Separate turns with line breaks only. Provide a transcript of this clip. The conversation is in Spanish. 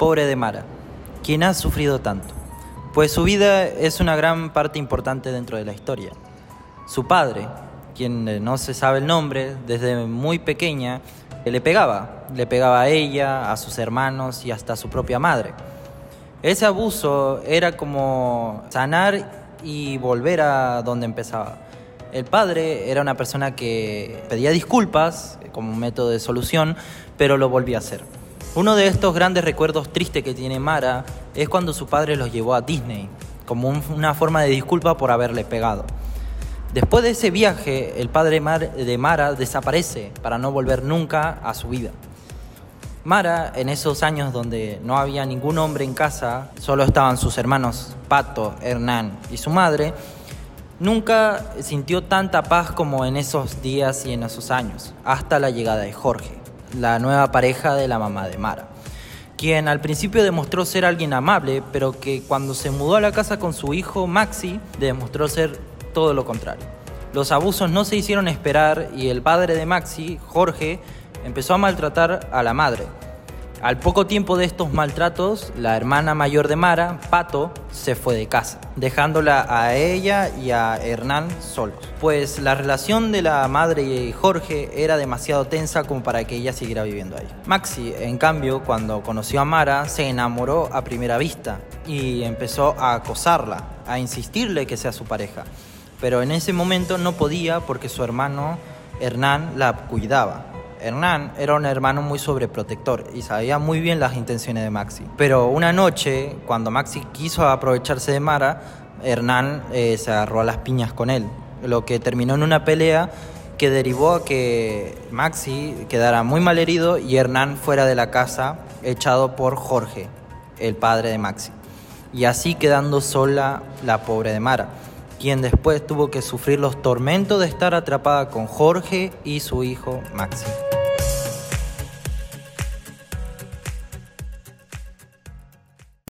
Pobre de Mara, quien ha sufrido tanto, pues su vida es una gran parte importante dentro de la historia. Su padre, quien no se sabe el nombre, desde muy pequeña le pegaba a ella, a sus hermanos y hasta a su propia madre. Ese abuso era como sanar y volver a donde empezaba. El padre era una persona que pedía disculpas como método de solución, pero lo volvía a hacer. Uno de estos grandes recuerdos tristes que tiene Mara es cuando su padre los llevó a Disney, como una forma de disculpa por haberle pegado. Después de ese viaje, el padre de Mara desaparece para no volver nunca a su vida. Mara, en esos años donde no había ningún hombre en casa, solo estaban sus hermanos Pato, Hernán y su madre, nunca sintió tanta paz como en esos días y en esos años, hasta la llegada de Jorge, la nueva pareja de la mamá de Mara, quien al principio demostró ser alguien amable, pero que cuando se mudó a la casa con su hijo Maxi, demostró ser todo lo contrario. Los abusos no se hicieron esperar y el padre de Maxi, Jorge, empezó a maltratar a la madre. Al poco tiempo de estos maltratos, la hermana mayor de Mara, Pato, se fue de casa, dejándola a ella y a Hernán solos, pues la relación de la madre y Jorge era demasiado tensa como para que ella siguiera viviendo ahí. Maxi, en cambio, cuando conoció a Mara, se enamoró a primera vista y empezó a acosarla, a insistirle que sea su pareja. Pero en ese momento no podía porque su hermano Hernán la cuidaba. Hernán era un hermano muy sobreprotector y sabía muy bien las intenciones de Maxi. Pero una noche, cuando Maxi quiso aprovecharse de Mara, Hernán se agarró a las piñas con él, lo que terminó en una pelea que derivó a que Maxi quedara muy mal herido y Hernán fuera de la casa, echado por Jorge, el padre de Maxi. Y así quedando sola la pobre de Mara, quien después tuvo que sufrir los tormentos de estar atrapada con Jorge y su hijo Maxi.